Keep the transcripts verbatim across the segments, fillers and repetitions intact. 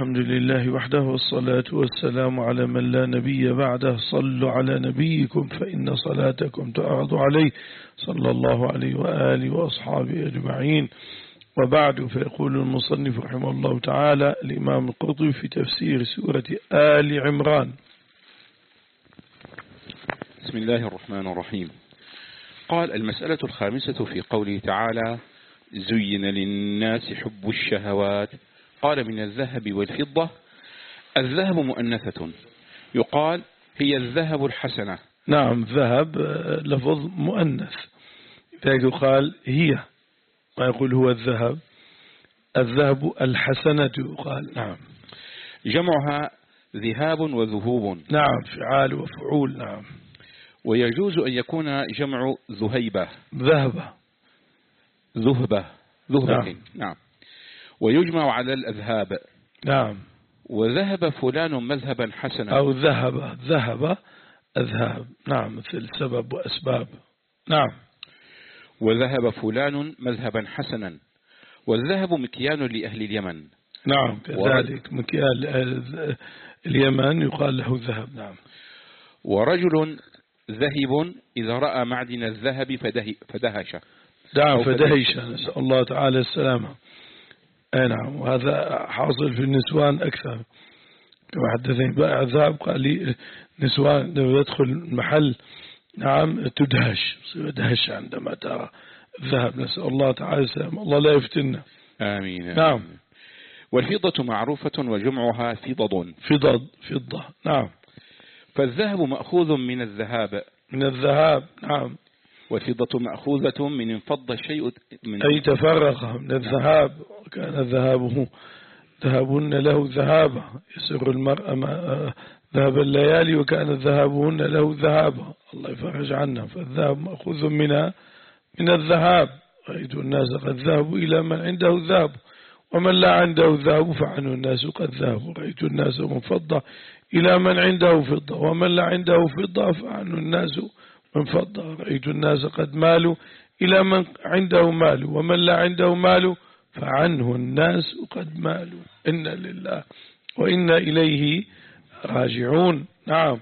الحمد لله وحده والصلاة والسلام على من لا نبي بعده. صلوا على نبيكم فإن صلاتكم تعرض عليه صلى الله عليه وآله وأصحابه أجمعين. وبعد، فيقول المصنف رحمه الله تعالى الإمام القرطبي في تفسير سورة آل عمران: بسم الله الرحمن الرحيم. قال: المسألة الخامسة في قوله تعالى: زين للناس حب الشهوات. قال: من الذهب والفضة. الذهب مؤنثة، يقال هي الذهب الحسنة. نعم، ذهب لفظ مؤنث، لذلك يقال هي، ما يقول هو الذهب. الذهب الحسنة يقال. نعم. جمعها ذهاب وذهوب. نعم، فعال وفعول. نعم. ويجوز أن يكون جمع ذهيبة، ذهبة، ذهبة، ذهبة. نعم. نعم. ويجمع على الأذهاب. نعم. وذهب فلان مذهبا حسنا، أو ذهب، ذهب أذهاب. نعم، مثل سبب وأسباب. نعم. وذهب فلان مذهبا حسنا. والذهب مكيال لأهل اليمن. نعم، كذلك مكيال اليمن يقال له ذهب. نعم. ورجل ذهب إذا رأى معدن الذهب فده فدهش. نعم، فدهش، نسأل الله تعالى السلامة. أي نعم، وهذا حاصل في النسوان أكثر. كما حدثني بائع الذهب قال لي نسوان لو يدخل المحل نعم تدهش، تدهش عندما ترى الذهب. نسأل الله تعالى السلامة، الله لا يفتنا. آمين. نعم. والفضة معروفة وجمعها فضض. فضض، فضة. نعم. فالذهب مأخوذ من الذهاب، من الذهاب. نعم. والفضة مأخوذة من انفض الشيء من أي تفرق من الذهاب. كان ذهابه ذهابهن له ذهابا، يسر المرأة ما ذهب الليالي، وكان ذهابهن له ذهابا، الله يفرج عنا. فالذهب مأخوذ منها من الذهاب. رأيت الناس قد ذهبوا إلى من عنده ذهب، ومن لا عنده ذهب فعنه الناس قد ذهبوا. رأيت الناس من فضة إلى من عنده فضة، ومن لا عنده فضة فعنه الناس من فضة. رأيت الناس قد مالوا إلى من عنده مال، ومن لا عنده مال فعنه الناس قد مالوا. إنا لله وإنا إليه راجعون. نعم.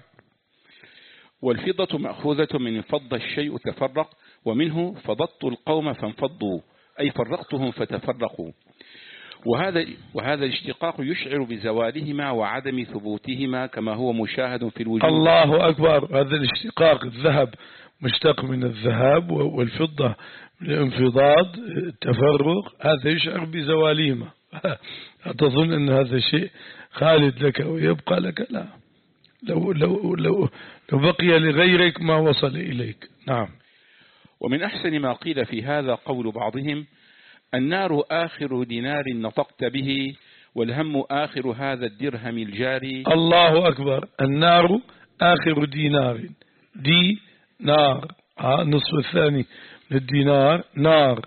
والفضة مأخوذة من انفض الشيء تفرق، ومنه فضضت القوم فانفضوا، أي فرقتهم فتفرقوا. وهذا وهذا الاشتقاق يشعر بزوالهما وعدم ثبوتهما كما هو مشاهد في الوجود. الله أكبر. هذا الاشتقاق، الذهب مشتق من الذهاب، والفضة من الانفضاض، التفرق، هذا يشعر بزوالهما. أتظن أن هذا شيء خالد لك ويبقى لك؟ لا، لو, لو, لو, لو بقي لغيرك ما وصل إليك. نعم. ومن أحسن ما قيل في هذا قول بعضهم: النار آخر دينار نطقت به، والهم آخر هذا الدرهم الجاري. الله أكبر. النار آخر دينار، دي نار، آه نصف الثاني للدينار نار.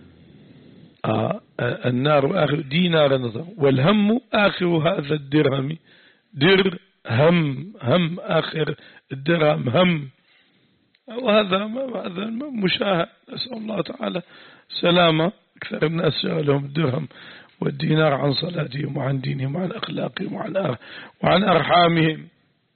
آه النار آخر دينار نطق، والهم آخر هذا الدرهم، در هم، هم آخر الدرهم هم. وهذا هذا مشاهد، نسأل الله تعالى سلامة. أكثر الناس شغلهم الدرهم والدينار عن صلاتهم وعن دينهم وعن أخلاقهم وعن وعن أرحامهم.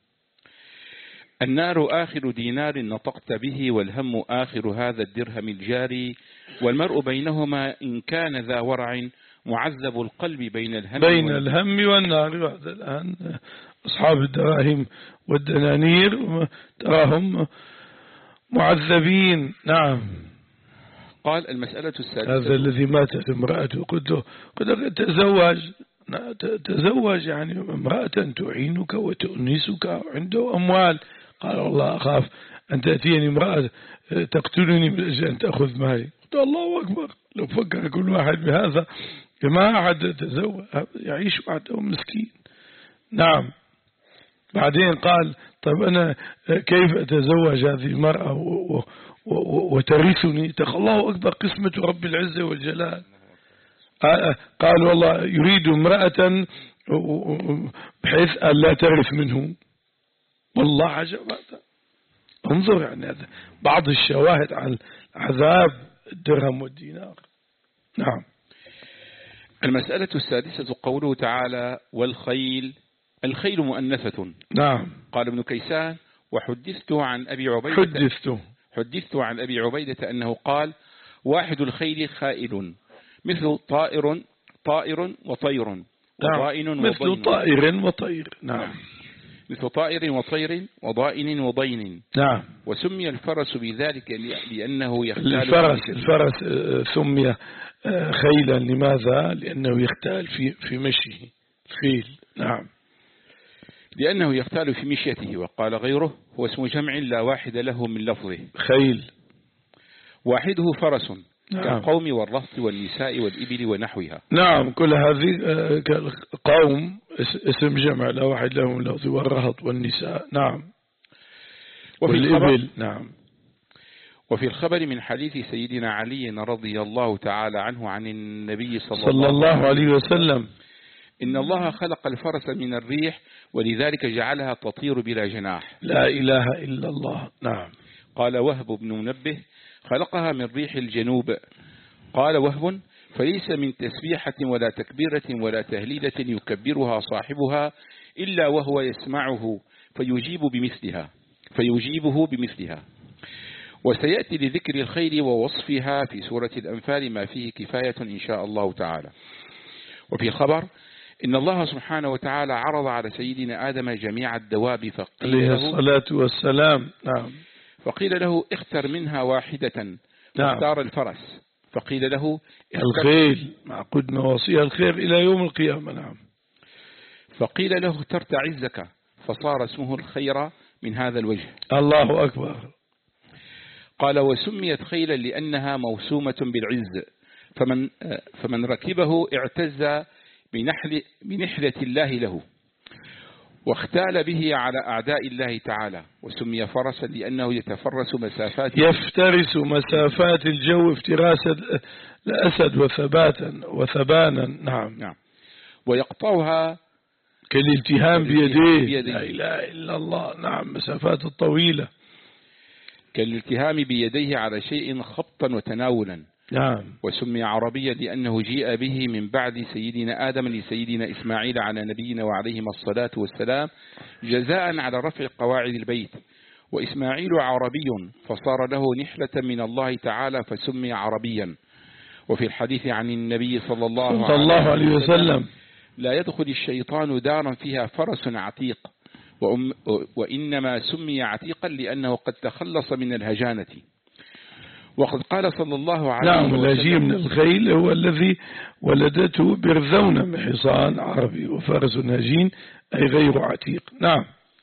النار آخر دينار نطقت به، والهم آخر هذا الدرهم الجاري. والمرء بينهما إن كان ذا ورع، معذب القلب بين الهم بين الهم والنار. الآن أصحاب الدراهم والدنانير تراهم معذبين. نعم. قال: المسألة السادسة. هذا الذي ماتت امرأته قلت قد تزوج تزوج يعني امرأة تعينك وتؤنسك وعنده أموال. قال: والله أخاف أن تأتيني امرأة تقتلني من أجل أن تأخذ مالي. قلت: الله أكبر. لو فكر كل واحد بهذا ما أحد تزوج، يعيش وحده مسكين. نعم. بعدين قال: طيب أنا كيف أتزوج هذه المرأة وترثني؟ تقول: الله أكبر، قسمة رب العزة والجلال. قال: والله يريد امرأة بحيث أن لا ترث منه. والله عجب هذا. انظر، يعني هذا بعض الشواهد عن عذاب الدرهم والدينار. نعم. المسألة السادسة قوله تعالى والخيل. الخيل مؤنثة. نعم. قال ابن كيسان وحدثت عن أبي عبيدة حدثت حدثت عن أبي عبيدة أنه قال واحد الخيل خائل مثل طائر طائر وطير وضائن وضين. مثل طائر وطير. نعم. مثل طائر وطير وضائن وضين. نعم. وسمي الفرس بذلك لأنه يختال. الفرس الفرس سمي خيلا لماذا؟ لأنه يختال في في مشيه الخيل. نعم. لأنه يختال في مشيته. وقال غيره هو اسم جمع لا واحد له من لفظه. خيل واحده فرس. نعم. كالقوم والرهط والنساء والإبل ونحوها. نعم. كل هذه قوم اسم جمع لا واحد له من لفظه، والرهط والنساء. نعم. وفي الإبل. نعم. وفي الخبر من حديث سيدنا علي رضي الله تعالى عنه عن النبي صلى, صلى الله عليه وسلم إن الله خلق الفرس من الريح ولذلك جعلها تطير بلا جناح. لا إله إلا الله. نعم. قال وهب بن منبه خلقها من ريح الجنوب. قال وهب فليس من تسبيحة ولا تكبيرة ولا تهليلة يكبرها صاحبها إلا وهو يسمعه فيجيب بمثلها فيجيبه بمثلها. وسيأتي لذكر الخير ووصفها في سورة الأنفال ما فيه كفاية إن شاء الله تعالى. وفي خبر إن الله سبحانه وتعالى عرض على سيدنا آدم جميع الدواب فقيل عليه له الصلاة والسلام. نعم. فقيل له اختر منها واحدة. نعم. فاختار الفرس. فقيل له الخيل مع قد نواصيها الخير إلى يوم القيامة. نعم. فقيل له اخترت عزك فصار اسمه الخير من هذا الوجه. الله أكبر. قال وسميت خيلا لأنها موسومة بالعز فمن, فمن ركبه اعتز بنحل بنحلة الله له واختال به على أعداء الله تعالى. وسمي فرسا لأنه يتفرس مسافات يفترس مسافات الجو افتراس الأسد وثباتا وثبانا. نعم. نعم. ويقطعها كالالتهام بيديه. لا إله إلا الله. نعم. مسافات الطويلة كالالتهام بيديه على شيء خبطا وتناولا. نعم. وسمي عربيا لأنه جيء به من بعد سيدنا آدم لسيدنا إسماعيل على نبينا وعليهما الصلاة والسلام جزاء على رفع قواعد البيت. وإسماعيل عربي فصار له نحلة من الله تعالى فسمي عربيا. وفي الحديث عن النبي صلى الله, صلى الله عليه وسلم لا يدخل الشيطان دارا فيها فرس عتيق وإنما سمي عتيقا لأنه قد تخلص من الهجانة. وقد قال صلى الله عليه نعم وسلم الهجين من الخيل هو الذي ولدته برذونة من حصان عربي، وفارس هجين أي غير عتيق. نعم.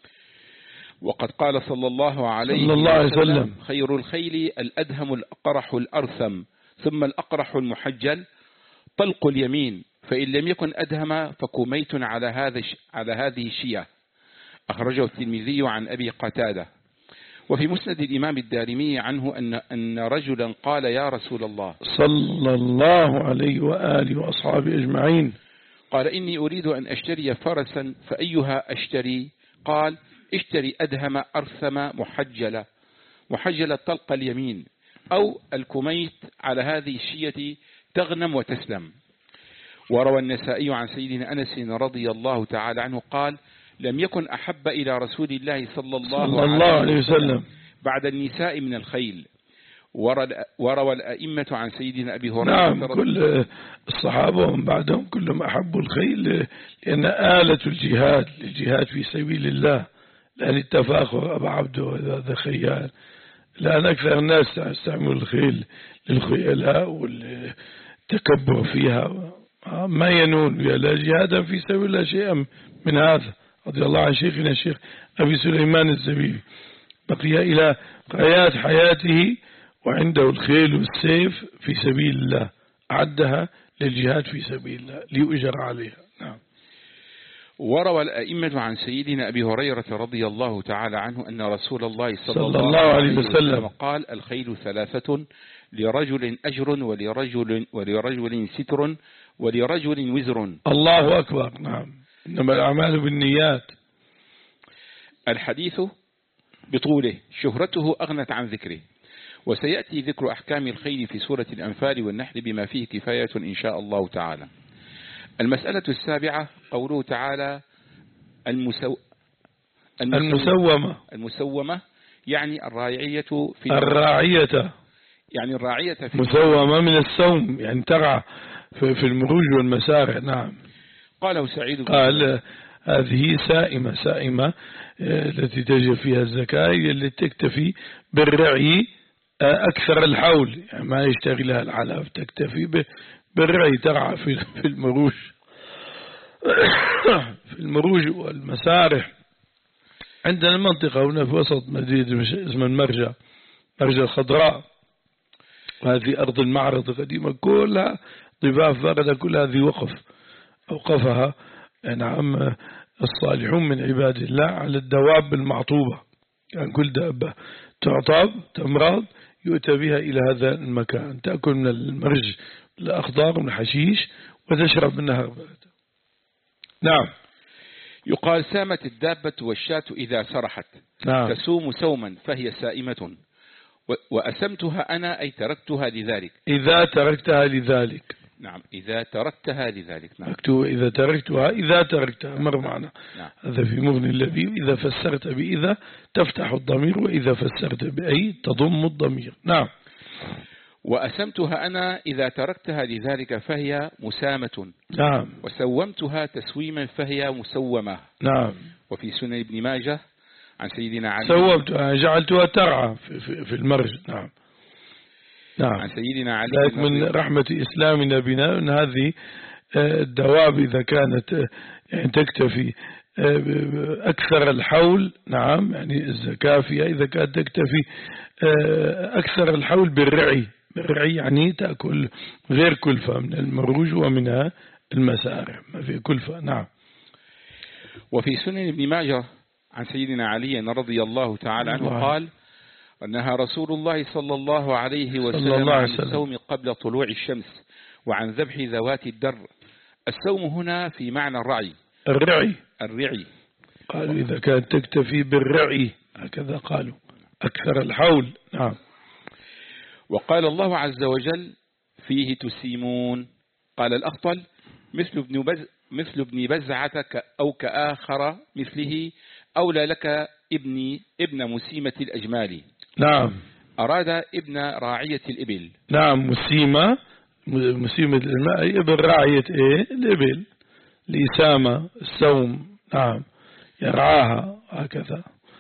وقد قال صلى الله عليه صلى الله عليه وسلم خير الخيل الأدهم الأقرح الأرثم ثم الأقرح المحجل طلق اليمين فإن لم يكن أدهم فكميت على هذا على هذه الشية. أخرجه الترمذي عن أبي قتادة. وفي مسند الإمام الدارمي عنه أن أن رجلا قال يا رسول الله صلى الله عليه وآله وأصحابه أجمعين قال إني أريد أن أشتري فرسا فأيها أشتري؟ قال اشتري أدهم أرثم محجلة محجلة طلق اليمين أو الكميت على هذه الشية تغنم وتسلم. وروى النسائي عن سيدنا أنس رضي الله تعالى عنه قال لم يكن أحب إلى رسول الله صلى الله, صلى الله عليه وسلم بعد النساء من الخيل. وروى الأئمة عن سيدنا أبي هريرة. نعم كل الصحابة ومن بعدهم كلهم أحبوا الخيل لأن آلة الجهاد للجهاد في سبيل الله، لأن التفاخر أبا عبده هذا خيال، لأن أكثر الناس يستعملوا الخيل للخيلاء والتكبر فيها ما ينون بها لا جهادا في سبيل الله شيئا من هذا. رضي الله عن شيخنا الشيخ أبي سليمان الزبيبي بقي إلى غايات حياته وعنده الخيل والسيف في سبيل الله، أعدها للجهاد في سبيل الله ليؤجر عليها. نعم. وروى الأئمة عن سيدنا أبي هريرة رضي الله تعالى عنه أن رسول الله صلى, صلى الله عليه وسلم قال الخيل ثلاثة لرجل أجر ولرجل, ولرجل ستر ولرجل وزر. الله أكبر. نعم. إنما الأعمال بالنيات. الحديث بطوله شهرته أغنت عن ذكره، وسيأتي ذكر أحكام الخيل في سورة الأنفال والنحل بما فيه كفاية إن شاء الله تعالى. المسألة السابعة قوله تعالى المسو... المسومة المسومة يعني الراعية في الراعية يعني الراعية في مسومة من السوم يعني ترعى في, في المروج والمسارع. نعم. قاله سعيد قال هذه سائمة سائمة التي تجب فيها الزكاة التي تكتفي بالرعي أكثر الحول يعني ما يشتغلها العلف تكتفي بالرعي ترعى في في المروج في المروج والمسارح. عندنا المنطقة هنا في وسط مدينة اسمها المرجة مرجة الخضراء وهذه أرض المعرض القديمة كلها ضفاف باردة كل هذه وقف أوقفها نعم الصالحون من عباد الله على الدواب المعطوبة يعني كل دابة تعطب تمرض يؤتى بها إلى هذا المكان تأكل من المرج الأخضر من الحشيش وتشرب منها. نعم. يقال سامت الدابة والشاة إذا سرحت. نعم. تسوم سوما فهي سائمة وأسمتها أنا أي تركتها لذلك. إذا تركتها لذلك. نعم إذا تركتها لذلك. نعم. مكتوب إذا تركتها إذا تركتها مر معنا. نعم. هذا في مغني اللبيب إذا فسرت بإذا تفتح الضمير وإذا فسرت بأي تضم الضمير. نعم. وأسمتها أنا إذا تركتها لذلك فهي مسامة. نعم. وسومتها تسويما فهي مسومة. نعم. وفي سنن ابن ماجه عن سيدنا علي سومتها جعلتها ترعى في, في, في المرج. نعم. نعم. عن سيدنا علي ذلك من رحمة إسلامنا بنا أن هذه الدواب إذا كانت يعني تكتفي أكثر الحول. نعم يعني الزكاة فيها إذا كانت تكتفي أكثر الحول بالرعي بالرعي يعني تأكل غير كلفة من المروج ومنها المسارع ما في كلفة. نعم. وفي سنن ابن ماجه عن سيدنا علي رضي الله تعالى عنه الله. قال أنها رسول الله صلى الله عليه وسلم عن الصوم قبل طلوع الشمس وعن ذبح ذوات الدر. الصوم هنا في معنى الرعي الرعي الرعي قالوا إذا كانت تكتفي بالرعي هكذا قالوا أكثر الحول. نعم. وقال الله عز وجل فيه تسيمون. قال الأخطل مثل ابن بز مثل ابن بزعة أو كآخر مثله أولى لك ابن ابن مسيمة الأجمال. نعم. أراد ابن راعية الإبل. نعم. مسيمة مسيمة الماء ابن راعية إيه الإبل الإسامة السوم. نعم يرعاها هكذا.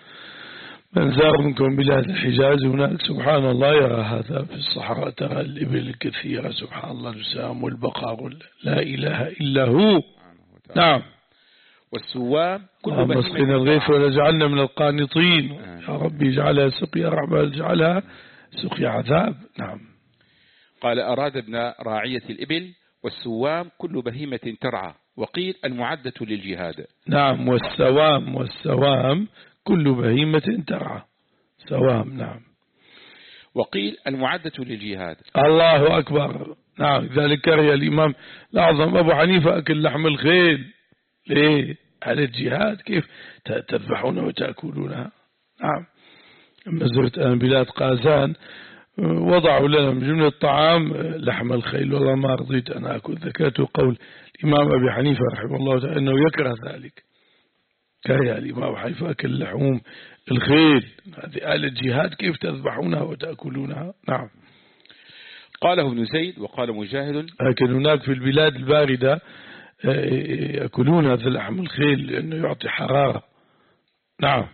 من زار منكم بلاد الحجاز هناك سبحان الله يرى هذا في الصحراء ترى الإبل الكثيرة سبحان الله السام والبقر لا إله إلا هو. نعم. والسوام كل اللهم اسقنا الغيث ونجعلنا من القانطين. يا ربي اجعلها سقيا رحمة اجعلها سقيا عذاب. نعم. قال أراد ابن راعية الإبل والسوام كل بهيمة ترعى. وقيل المعدة للجهاد. نعم. والسوام والسوام كل بهيمة ترعى سوام. نعم. وقيل المعدة للجهاد. الله أكبر. نعم. ذلك كره الإمام الأعظم أبو حنيفة أكل لحم الخيل ليه على الجهاد كيف تذبحونها وتأكلونها. نعم. لما زرت أنا بلاد قازان وضعوا لنا من جملة الطعام لحم الخيل والله ما رضيت أنا أكل. ذكرت قول الإمام أبي حنيفة رحمه الله تعالى أنه يكره ذلك كره الإمام أبي حنيفة أكل لحوم الخيل هذه آل الجهاد كيف تذبحونها وتأكلونها. نعم. قاله ابن زيد وقال مجاهد لكن هناك في البلاد الباردة يأكلون هذا لحم الخيل لأنه يعطي حرارة. نعم.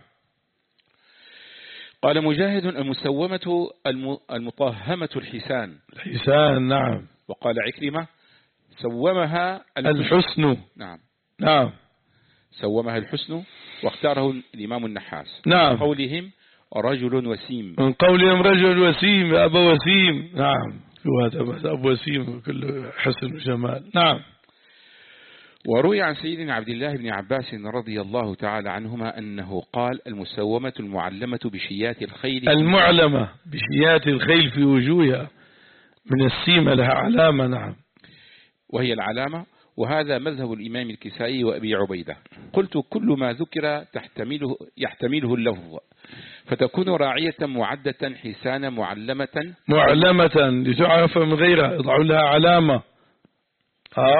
قال مجاهد المسومة المطهمة الحسان الحسان. نعم. وقال عكرمة سومها الحسن. نعم. نعم. سومها الحسن واختاره الإمام النحاس. نعم. قولهم رجل وسيم من قولهم رجل وسيم أبا وسيم. نعم. هذا أبو وسيم كله حسن وجمال. نعم. وروي عن سيدنا عبد الله بن عباس رضي الله تعالى عنهما أنه قال المسومة المعلمة بشيات الخيل المعلمة بشيات الخيل في وجوهها من السيمة لها علامة. نعم. وهي العلامة. وهذا مذهب الإمام الكسائي وأبي عبيدة. قلت كل ما ذكر تحتمله يحتمله اللفظ فتكون راعية معدة حسانة معلمة معلمة لتعرف من غيرها يضعوا لها علامة. ها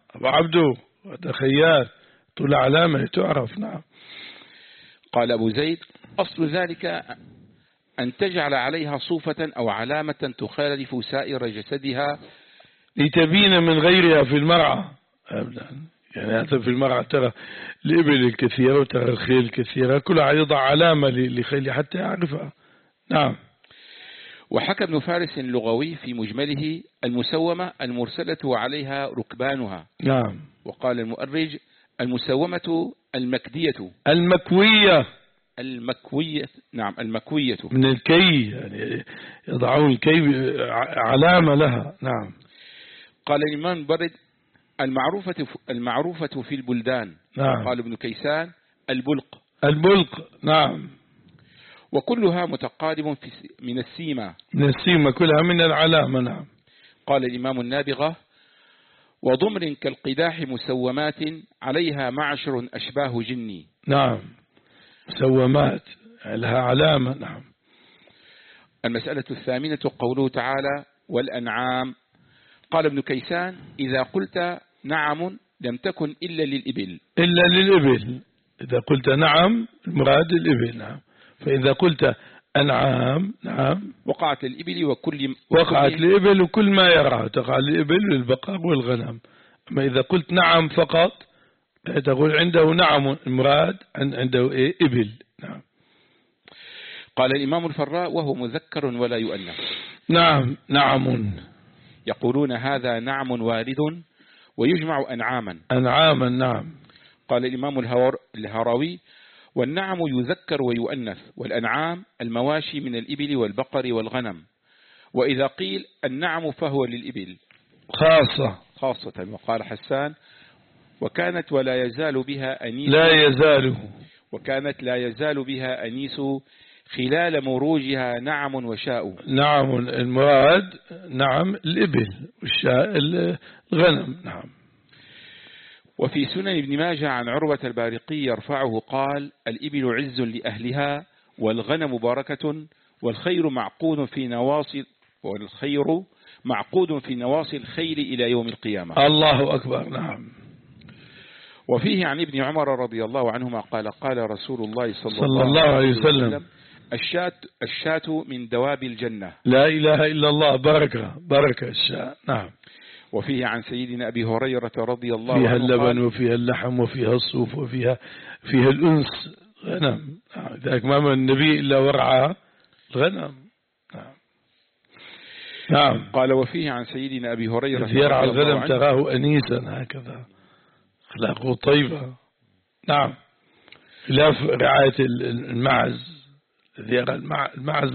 أبو عبده هذا خيال طول علامة تعرف. نعم. قال أبو زيد أصل ذلك أن تجعل عليها صوفة أو علامة تخالف سائر جسدها لتبين من غيرها في المرعى. يعني هذا في المرعى ترى الإبل الكثيرة وترى الخيل الكثيرة كلها يضع علامة لخيل حتى يعرفها. نعم. وحكى ابن فارس اللغوي في مجمله المسومة المرسلة وعليها ركبانها. نعم. وقال المؤرج المسومة المكدية المكوية المكوية. نعم المكوية من الكي، يعني يضعون الكي علامة لها. نعم. قال الإمام برد المعروفة المعروفة في البلدان. نعم. قال ابن كيسان البلق البلق. نعم. وكلها متقارب في من السيمة من السيمة كلها من العلامة. نعم. قال الإمام النابغة وضمر كالقداح مسومات عليها معشر أشباه جني. نعم. مسومات لها علامة. نعم. المسألة الثامنة قوله تعالى والأنعام. قال ابن كيسان إذا قلت نعم لم تكن إلا للإبل. إلا للإبل. إذا قلت نعم المراد الإبل. نعم. فإذا قلت أنعام نعم وقعت الإبل وكل وقعت الإبل وكل ما يرى تقع الإبل والبقر والغنم. أما إذا قلت نعم فقط تقول عنده نعم المراد عنده إيه إبل. نعم. قال الإمام الفراء وهو مذكر ولا يؤنث. نعم. نعم. يقولون هذا نعم وارد ويجمع أنعاما. أنعاما. نعم. قال الإمام الهروي والنعم يذكر ويؤنث والأنعام المواشي من الإبل والبقر والغنم. وإذا قيل النعم فهو للإبل خاصة خاصة. وقال حسان وكانت ولا يزال بها أنيس لا يزال وكانت لا يزال بها أنيس خلال مروجها نعم وشاء. نعم المراد نعم الإبل والشاء الغنم. نعم. وفي سنن ابن ماجه عن عروة البارقي يرفعه قال الإبل عز لأهلها والغنم بركة والخير معقود في نواصي والخير معقود في نواصي الخيل إلى يوم القيامة. الله أكبر. نعم. وفيه عن ابن عمر رضي الله عنهما قال قال رسول الله صلى, صلى الله عليه وسلم, وسلم الشاة, الشاة من دواب الجنة. لا إله إلا الله. بركة بركة الشاة. نعم. وفيه عن سيدنا أبي هريرة رضي الله فيها عنه اللبن وفيها اللحم وفيها الصوف وفيها فيها الأنس غنم. ذاك ما من النبي إلا ورعى الغنم. نعم. نعم. قال وفيه عن سيدنا أبي هريرة يرعى الغنم تراه أنيسا هكذا أخلاقه طيبة. نعم. خلاف رعاية المعز الذي يرى المعز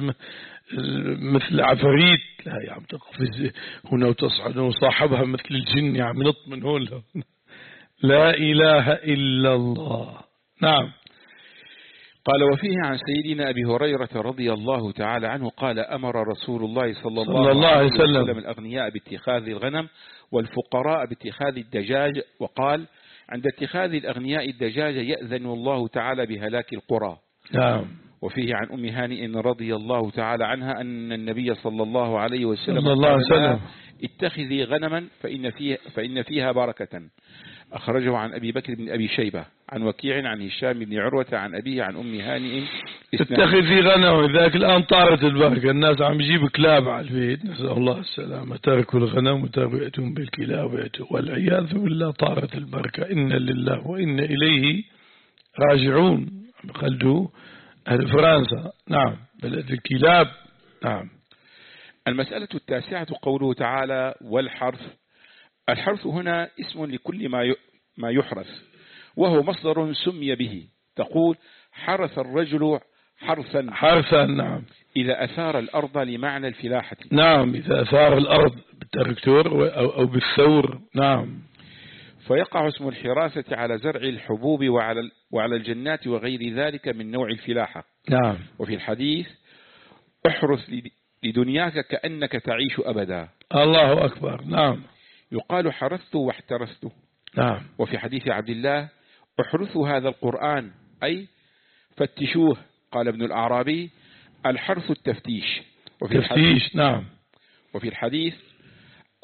مثل عفريت لا يا عم تقفز هنا وتصعد وصاحبها مثل الجن يا عم نط من هون. لا إله إلا الله. نعم. قال وفيه عن سيدنا أبي هريرة رضي الله تعالى عنه قال أمر رسول الله صلى الله, صلى الله عليه وسلم, وسلم الأغنياء باتخاذ الغنم والفقراء باتخاذ الدجاج وقال عند اتخاذ الأغنياء الدجاج يأذن الله تعالى بهلاك القرى. نعم. وفيه عن أم هانئ رضي الله تعالى عنها أن النبي صلى الله عليه وسلم صلى الله عليه وسلم اتخذي غنما فإن فيها, فإن فيها بركة. أخرجه عن أبي بكر بن أبي شيبة عن وكيع عن هشام بن عروة عن أبيه عن أم هانئ. اتخذي غنم. ذاك الآن طارت البركة. الناس عم يجيب كلاب على البيت نسأل الله السلامة. تركوا الغنم وتركوا يأتون بالكلاب والعياذ بالله طارت البركة. إن لله وإن إليه راجعون. قلدوا أهل فرنسا. نعم. بلد الكلاب. نعم. المسألة التاسعة قوله تعالى والحرث. الحرث هنا اسم لكل ما ما يحرث وهو مصدر سمي به. تقول حرث الرجل حرثا حرثا. نعم. إذا أثار الأرض لمعنى الفلاحة. نعم. إذا أثار الأرض بالتركتور أو بالثور. نعم. فيقع اسم الحراسة على زرع الحبوب وعلى وعلى الجنات وغير ذلك من نوع الفلاحة. نعم. وفي الحديث احرث لدنياك كأنك تعيش أبدا. الله أكبر. نعم. يقال حرثت واحترثت. نعم. وفي حديث عبد الله احرثوا هذا القرآن أي فتشوه. قال ابن الأعرابي الحرث التفتيش. وفي تفتيش. نعم. وفي الحديث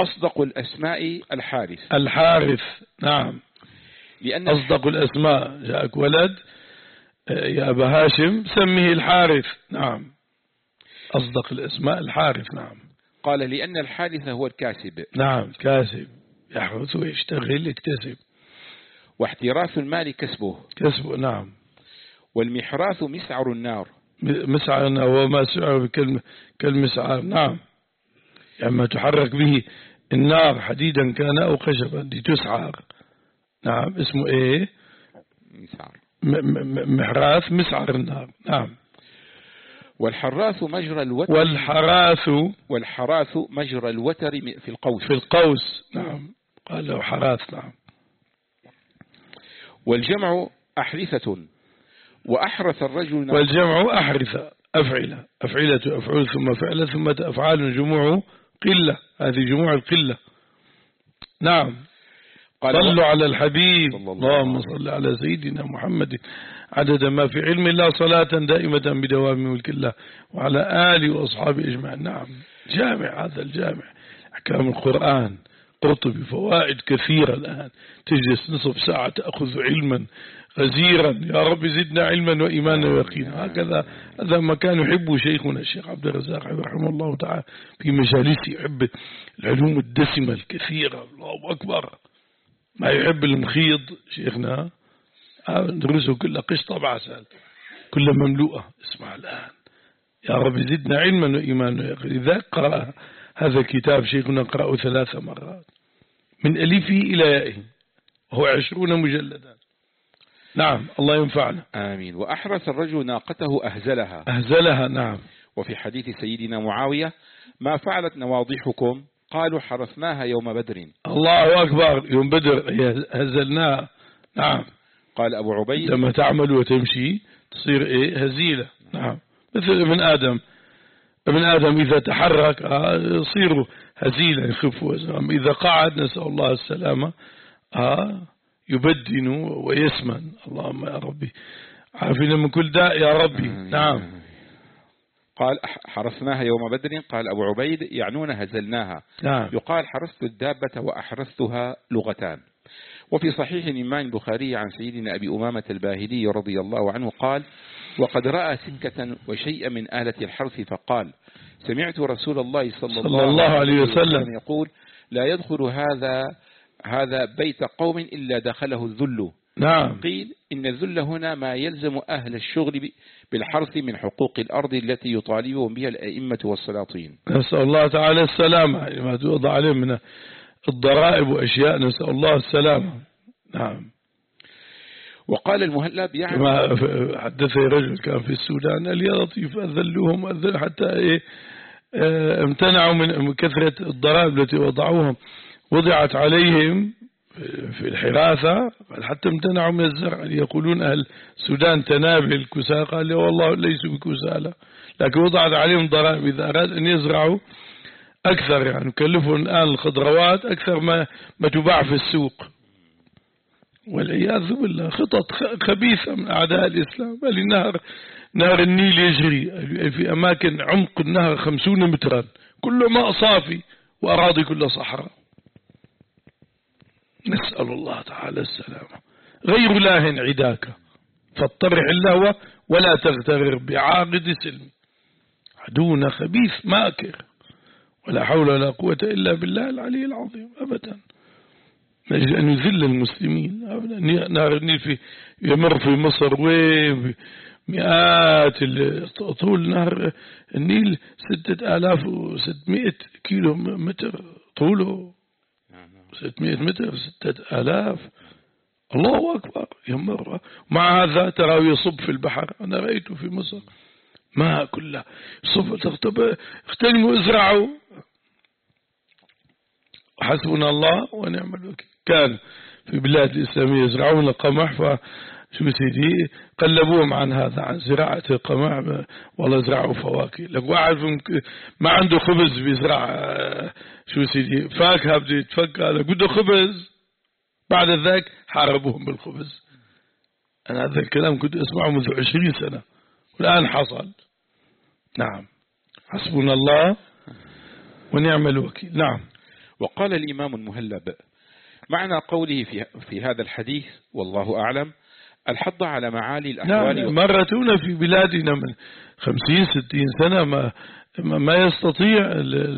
أصدق الأسماء الحارث. الحارث نعم، لأن أصدق الأسماء. جاءك ولد يا أبا هاشم سميه الحارث. نعم، أصدق الأسماء الحارث. نعم. قال لأن الحارث هو الكاسب. نعم، كاسب، يحرث ويشتغل يكتسب. واحتراث المال كسبه. كسبه نعم. والمحراث مسعر النار. مسعر النار وما سعر كالمسعر. نعم، يعني ما تحرك به النار، حديدا كان أو خشبا لتسعر. نعم، اسمه إيه؟ مسعر. محراث مسعر النار. نعم. والحراث مجرى الوتر. والحراث والحراث مجرى الوتر في القوس. في القوس. نعم، قال له حراث. نعم. والجمع أحرثة. وأحرث الرجل. والجمع أحرثة، أفعلة، أفعلة، أفعل ثم فعل ثم أفعال، جموع قلة، هذه جموع القلة. نعم. صلوا على الحبيب. اللهم صل على سيدنا محمد عدد ما في علم الله، صلاة دائمة بدوام ملك الله، وعلى آله وأصحابه أجمعين. نعم، جامع، هذا الجامع أحكام القرآن، قرطبي، فوائد كثيرة. الآن تجلس نصف ساعة تأخذ علما غزيرا. يا رب زدنا علما وإيمانا ويقينا. هكذا هذا ما كان يحبه شيخنا الشيخ عبد الرزاق رحمه الله تعالى في مجالسه، يحب العلوم الدسمة الكثيرة. الله أكبر، ما يحب المخيض شيخنا، ندرسه كل قشطة بعسل، كل مملوءة. اسمع الآن، يا رب زدنا علما وإيمانا ويقينا. إذا قرأ هذا الكتاب شيخنا قرأه ثلاث مرات من ألفه إلى يائه، وهو عشرون مجلدا. نعم، الله ينفعنا. آمين. وأحرث الرجل ناقته أهزلها. أهزلها. نعم. وفي حديث سيدنا معاوية: ما فعلت نواضحكم؟ قالوا: حرثناها يوم بدر. الله أكبر، يوم بدر هزلناها. نعم. قال أبو عبيد: لما تعمل وتمشي تصير إيه؟ هزيلة. نعم، مثل ابن آدم، ابن آدم إذا تحرك يصير هزيلا، يخف وزنه. إذا قعد نسأل الله السلامة يبدن ويسمن. اللهم يا ربي عافنا من كل داء يا ربي. نعم. قال: حرثناها يوم بدر. قال أبو عبيد: يعنون هزلناها. نعم. يقال حرثت الدابة وأحرثتها لغتان. وفي صحيح الإمام البخاري عن سيدنا أبي أمامة الباهلي رضي الله عنه قال: وقد رأى سكة وشيء من آلة الحرث فقال: سمعت رسول الله صلى الله, صلى الله عليه وسلم يقول: لا يدخل هذا هذا بيت قوم إلا دخله الذل. نعم. قيل: إن الذل هنا ما يلزم أهل الشغل بالحرث من حقوق الأرض التي يطالبهم بها الأئمة والسلاطين. نسأل الله تعالى السلامة، ما توضع عليهم من الضرائب وأشياء، نسأل الله السلامة. نعم. وقال المهلب: يعني كما حدثني رجل كان في السودان، قال يا لطيف أذلوهم أذل حتى إيه امتنعوا من كثرة الضرائب التي وضعوهم وضعت عليهم في الحراثة، حتى امتنعوا من الزرع. يقولون أهل السودان تنابل كسالى، قال والله ليسوا بكسالى، لكن وضعت عليهم ضرائب. إذا أراد أن يزرعوا أكثر، يعني كلفوا الآن الخضروات أكثر ما ما تباع في السوق، والعياذ بالله. خطط خبيثة من أعداء الإسلام. بل النهر نهر النيل يجري في أماكن عمق النهر خمسون مترا، كل ماء صافي وأراضي كلها صحراء. نسأل الله تعالى السلامة. غير لاه عداك فاطرح اللهو ولا تغترر بعاقد سلم. عدونا خبيث ماكر، ولا حول ولا قوة إلا بالله العلي العظيم. أبدا نجد أن يذل المسلمين. نهر النيل في يمر في مصر ومئات طول نهر النيل ستة آلاف وستمائة كيلو متر طوله، ستمائة متر، ستة آلاف. الله أكبر، يمر. مع هذا ترى يصب في البحر. أنا رأيته في مصر ماء كله يصب. تغتب اغتنموا ازرعوا. حسبنا الله ونعم الوكيل. كان في بلاد الإسلامية يزرعون القمح، فشو سيدي قلبوهم عن هذا، عن زراعة القمح، والله يزرعوا فواكه. لك واحد ما عنده خبز بيزرع شو سيدي فاكهة، بده يتفكى، لك بده خبز. بعد ذلك حاربوهم بالخبز. أنا هذا الكلام كنت أسمعه منذ عشرين سنة والآن حصل. نعم، حسبنا الله ونعم الوكيل. نعم. وقال الإمام المهلب معنى قوله في, في هذا الحديث والله أعلم الحض على معالي الأحوال. نعم مرتنا في بلادنا من خمسين ستين سنة ما, ما يستطيع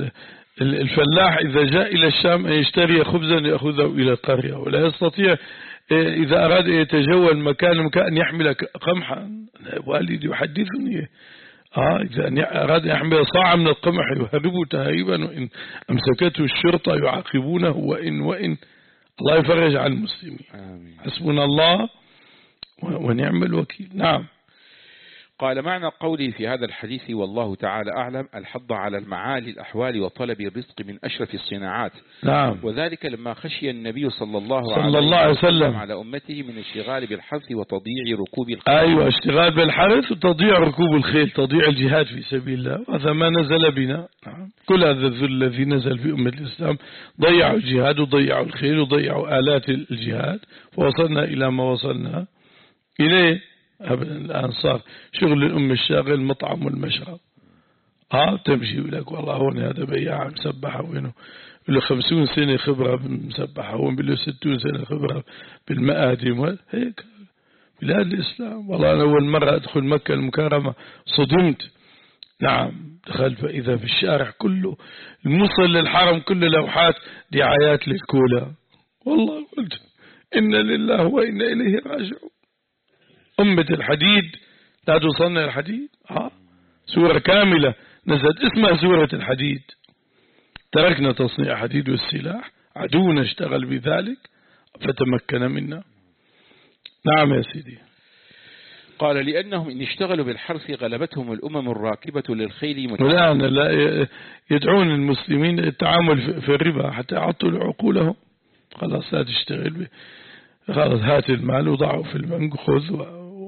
الفلاح إذا جاء إلى الشام أن يشتري خبزا يأخذه إلى القرية، ولا يستطيع إذا أراد أن يتجول مكان مكان أن يحمل قمحا. والدي يحدثني آه إذا أراد أن يحمل صاع من القمح يهربه تهريبا، وإن أمسكته الشرطة يعاقبونه، وإن وإن الله يفرج عن المسلمين. آمين. حسبنا الله ونعم الوكيل. نعم. قال معنى قولي في هذا الحديث والله تعالى أعلم الحض على المعالي الأحوال وطلب الرزق من أشرف الصناعات. نعم. وذلك لما خشي النبي صلى الله, صلى الله عليه وسلم على أمته من الاشتغال بالحرث وتضييع ركوب الخيل. أيوة اشتغال بالحرث وتضييع ركوب الخيل، تضييع الجهاد في سبيل الله، وهذا ما نزل بنا. نعم. كل هذا الذل الذي نزل في أمة الإسلام ضيعوا الجهاد وضيعوا الخيل وضيعوا آلات الجهاد، فوصلنا إلى ما وصلنا إليه. الآن صار شغل الأم الشاغل المطعم والمشرب. ها تمشي لك والله هون هذا بياع مسبحة وينه له خمسون سنة خبرة بالمسبحة، هون له ستون سنة خبرة بالمآدم. هيك بلاد الإسلام. والله أنا أول مرة أدخل مكة المكرمة صدمت. نعم دخلت فإذا في الشارع كله الموصل للحرم كله لوحات دعايات للكولا. والله قلت إن لله وإنا إليه راجعون. أمة الحديد لا توصلنا الحديد. ها سورة كاملة نزلت اسمها سورة الحديد. تركنا تصنيع حديد والسلاح، عدونا اشتغل بذلك فتمكن منا. نعم يا سيدي. قال لأنهم إن اشتغلوا بالحرث غلبتهم الأمم الراكبة للخيل. والآن لا يدعون المسلمين التعامل في الربا حتى يعطلوا عقولهم. خلاص لا تشتغل به، خلاص هات المال وضعه في البنك خذ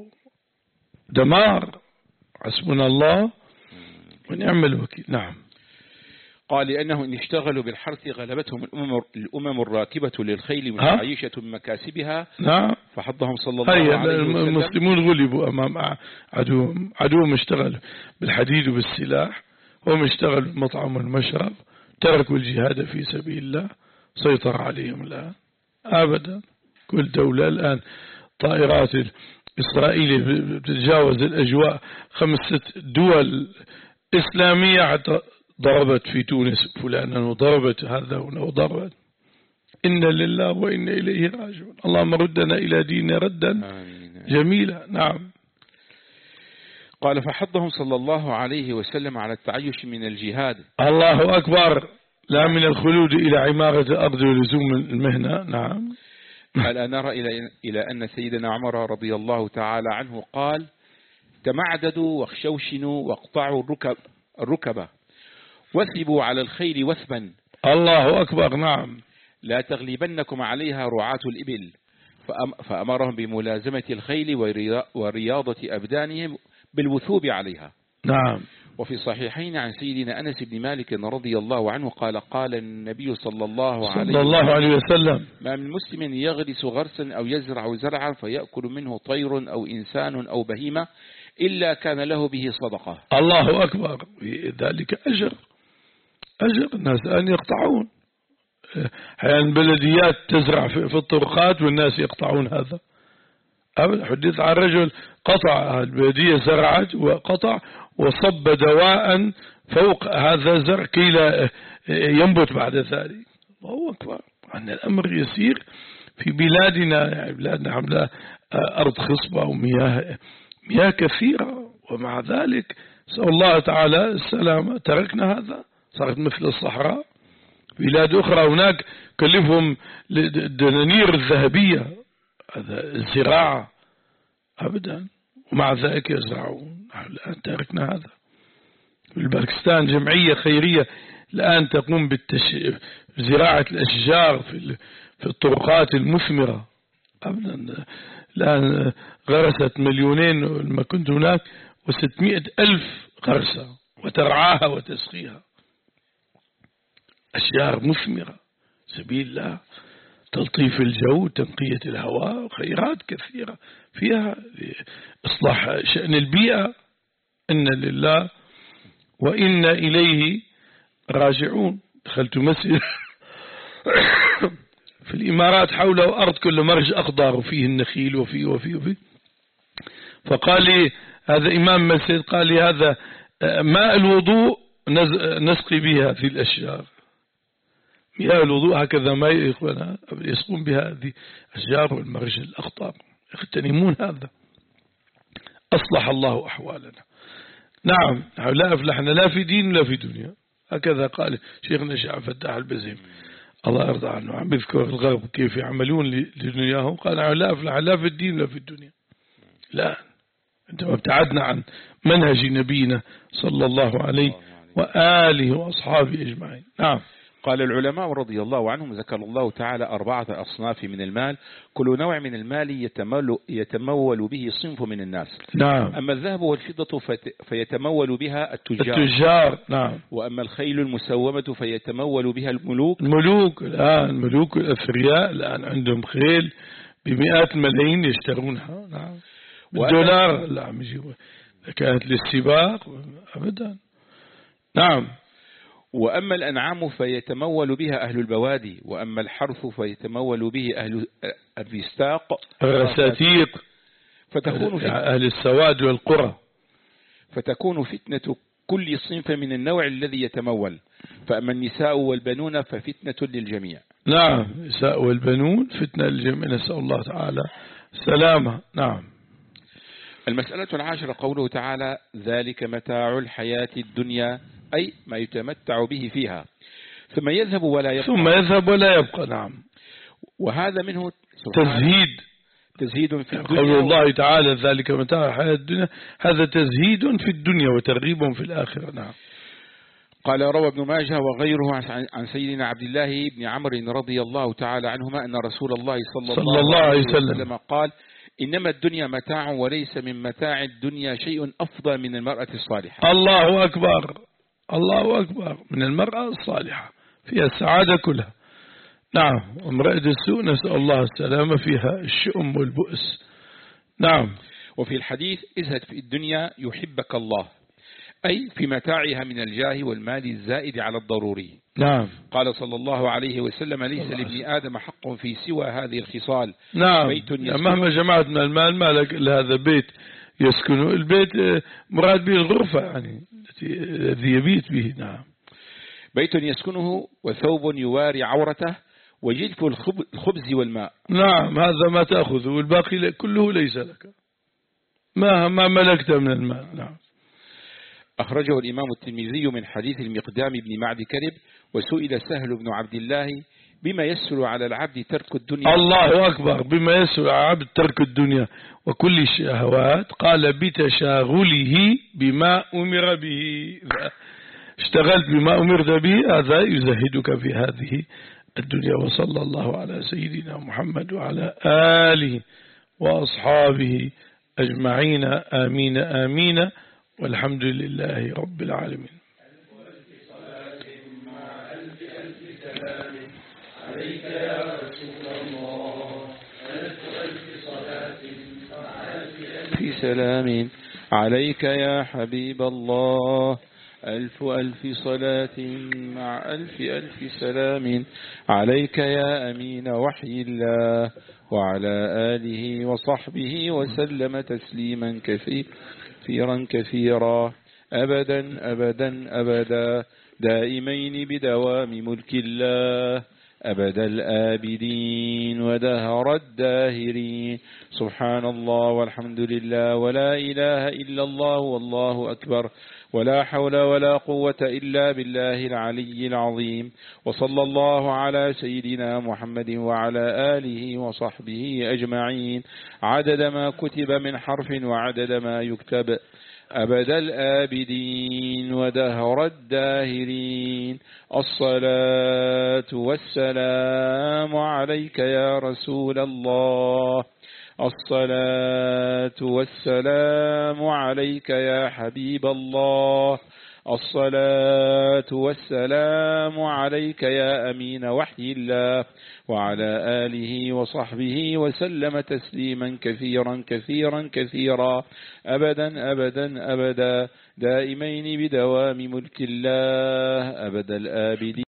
دمار. حسبنا الله ونعم الوكيل. نعم. قال لأنه إن اشتغلوا بالحرث غلبتهم الأمم, الأمم الراكبة للخيل متعايشة مكاسبها. نعم. فحضهم صلى الله عليه وسلم. المسلمون غلبوا أمام عدوهم. عدوهم اشتغل بالحديد وبالسلاح، هم اشتغلوا بالمطعم والمشرب، تركوا الجهاد في سبيل الله، سيطر عليهم الآن. أبدا كل دولة الآن طائرات إسرائيلية بتتجاوز الأجواء، خمس ست دول إسلامية حتى ضربت في تونس فلانا وضربت هذا وضربت. إن لله وإن إليه راجعون. اللهم ردنا إلى دين ردا جميلا. نعم. قال فحضهم صلى الله عليه وسلم على التعيش من الجهاد. الله أكبر. لا من الخلود إلى عمارة الأرض ولزوم المهنة. نعم. ألا نرى إلى إلى أن سيدنا عمر رضي الله تعالى عنه قال تمعددوا واخشوشنوا واقطعوا الركب الركبة وثبوا على الخيل وثبا. الله أكبر. نعم. لا تغلبنكم عليها رعاة الإبل. فأمرهم بملازمة الخيل ورياضة أبدانهم بالوثوب عليها. نعم. وفي صحيحين عن سيدنا أنس بن مالك رضي الله عنه قال قال النبي صلى الله عليه صلى الله عليه وسلم ما من مسلم يغرس غرسا أو يزرع زرعا فيأكل منه طير أو إنسان أو بهيمة إلا كان له به صدقة. الله أكبر. ذلك أجر أجر. الناس الآن يقطعون، حيان بلديات تزرع في الطرقات والناس يقطعون هذا. حديث عن رجل قطع، البلدية زرعت وقطع وصب دواء فوق هذا الزرع كي لا ينبت بعد ذلك. الله أكبر. أن الأمر يسير في بلادنا. يعني بلادنا حملها أرض خصبة ومياه مياه كثيرة، ومع ذلك سأل الله تعالى السلامة تركنا هذا، صارت مثل الصحراء. بلاد أخرى هناك كلفهم الدنانير الذهبية هذا الزراعة أبدا، ومع ذلك يزرعون. الآن تركنا هذا. في باكستان جمعية خيرية الآن تقوم بزراعة الأشجار في الطرقات المثمرة أبدا. الآن غرست مليونين لما كنت هناك وستمائة ألف غرسة وترعاها وتسقيها. أشجار مثمرة سبيل الله، تلطيف الجو، تنقية الهواء، خيرات كثيرة فيها لإصلاح شأن البيئة. إن لله وإنا إليه راجعون. دخلت مسجد في الإمارات حوله أرض كل مرج أخضر وفيه النخيل وفيه وفيه وفيه. فقال لي هذا إمام مسجد قال لي هذا ماء الوضوء نسقي به هذه الأشجار، مياه الوضوء هكذا ما يسقون بها هذه الأشجار والمرج الأخضر، يغتنمون هذا. أصلح الله أحوالنا. نعم لا أفلحنا لا في دين ولا في دنيا، هكذا قال شيخنا شيخ فتاح البزيم الله يرضى عنه، عم يذكر الغرب كيف يعملون لدنياهم، قال لا أفلح لا في الدين ولا في الدنيا. لا، عندما ابتعدنا عن منهج نبينا صلى الله عليه وآله وأصحابه أجمعين. نعم. قال العلماء رضي الله عنهم ذكر الله تعالى أربعة أصناف من المال، كل نوع من المال يتمول, يتمول به صنف من الناس. نعم. أما الذهب والفضة فيتمول بها التجار. التجار. نعم. وأما الخيل المسومة فيتمول بها الملوك. الملوك الآن الملوك الأثرياء الآن عندهم خيل بمئات الملايين يشترونها. نعم. بالدولار لا عم يجيبوا، كانت للسباق أبدا. نعم. وأما الأنعام فيتمول بها أهل البوادي، وأما الحرث فيتمول به أهل الرستاق الرساتيق، فتكون أهل السواد والقرى. فتكون فتنة كل صنف من النوع الذي يتمول. فأما النساء والبنون ففتنة للجميع. نعم. النساء والبنون فتنة للجميع، نسأل الله تعالى سلامة. نعم. المسألة العاشرة قوله تعالى ذلك متاع الحياة الدنيا، أي ما يتمتع به فيها ثم يذهب ولا يبقى. ثم يذهب ولا يبقى. نعم. وهذا منه تزهيد تزهيد في الدنيا. قول الله تعالى ذلك متاع الحياة الدنيا، هذا تزهيد في الدنيا وترغيب في الآخرة. نعم. قال روى ابن ماجه وغيره عن سيدنا عبد الله بن عمرو رضي الله تعالى عنهما أن رسول الله صلى, صلى الله عليه وسلم, وسلم قال إنما الدنيا متاع وليس من متاع الدنيا شيء أفضل من المرأة الصالحة. الله أكبر الله أكبر، من المرأة الصالحة فيها السعادة كلها. نعم. وامرأة السوء نسأل الله السلامة فيها الشؤم والبؤس. نعم. وفي الحديث ازهد في الدنيا يحبك الله، أي في متاعها من الجاه والمال الزائد على الضروري. نعم. قال صلى الله عليه وسلم ليس لابن آدم حق في سوى هذه الخصال. نعم. بيت مهما جمعت من المال ما لك إلا هذا بيت يسكنه، البيت مراد به الغرفة يعني الذي يبيت به. نعم. بيت يسكنه وثوب يواري عورته وجلف الخبز والماء. نعم. هذا ما تأخذه والباقي كله ليس لك ما ملكت من المال. نعم. أخرجه الإمام الترمذي من حديث المقدام بن معد كرب، وسئل سهل بن عبد الله بما يسهل على العبد ترك الدنيا. الله أكبر. بما يسهل على العبد ترك الدنيا وكل الشهوات، قال بتشاغله بما أمر به. اشتغلت بما أمرت به هذا يزهدك في هذه الدنيا. وصلى الله على سيدنا محمد وعلى آله وأصحابه أجمعين. آمين آمين والحمد لله رب العالمين. عليك يا رسول الله، ألف ألف صلاة مع ألف ألف سلام. عليك يا حبيب الله، ألف ألف صلاة مع ألف ألف سلام. عليك يا أمين وحي الله، وعلى آله وصحبه وسلم تسليما كثيرا كثيرا أبدا أبدا أبدا دائمين بدوام ملك الله، أبد الآبدين ودهر الداهرين. سبحان الله والحمد لله ولا إله إلا الله والله أكبر، ولا حول ولا قوة إلا بالله العلي العظيم. وصلى الله على سيدنا محمد وعلى آله وصحبه أجمعين، عدد ما كتب من حرف وعدد ما يكتب، أبد الآبدين ودهر الداهرين. الصلاة والسلام عليك يا رسول الله، الصلاة والسلام عليك يا حبيب الله، الصلاة والسلام عليك يا أمين وحي الله، وعلى آله وصحبه وسلم تسليما كثيرا كثيرا كثيرا أبدا أبدا أبدا دائمين بدوام ملك الله، أبد الآبدين.